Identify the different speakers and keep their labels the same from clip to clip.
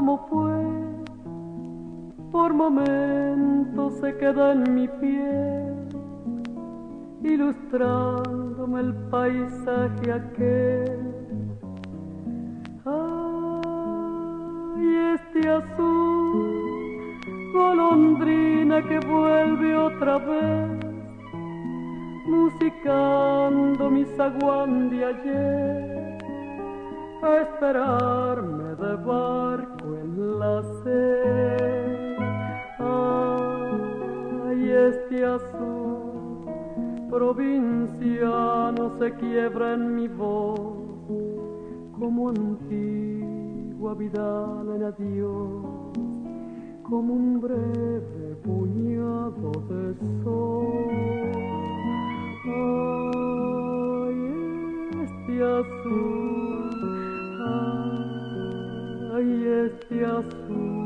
Speaker 1: como fue, por momentos se queda en mi piel, ilustrándome el paisaje aquel. Ay, este azul, golondrina que vuelve otra vez, musicando mi zaguán de ayer, a esperarme de barco en la sed. Ay, este azul provinciano se quiebra en mi voz, como antigua Vidal en adiós, como un breve puñado de sol. Ay, este azul, ay, este azul.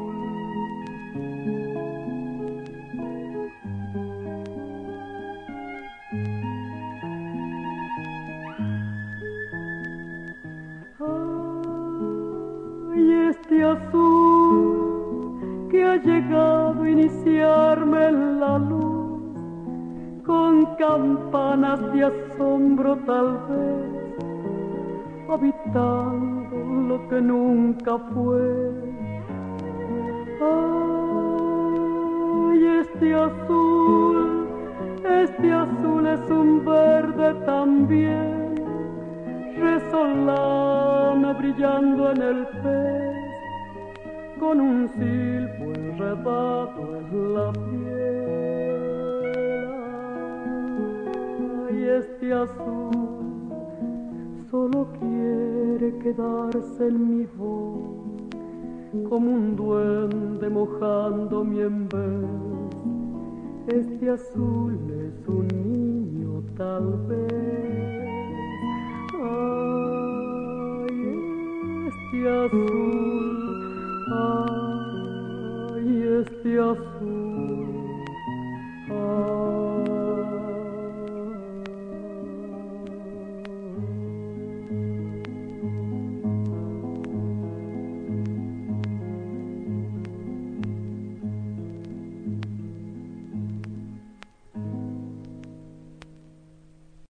Speaker 1: Ay, este azul que ha llegado a iniciarme en la luz, con campanas de asombro tal vez, habitando lo que nunca fue. Ay, este azul es un verde también, resolana brillando en el pez, con un silbo enredado en la piel. Ay, este azul solo quiere quedarse en mi voz, como un duende mojándome en vez. Este azul es un niño tal vez. Ay, este azul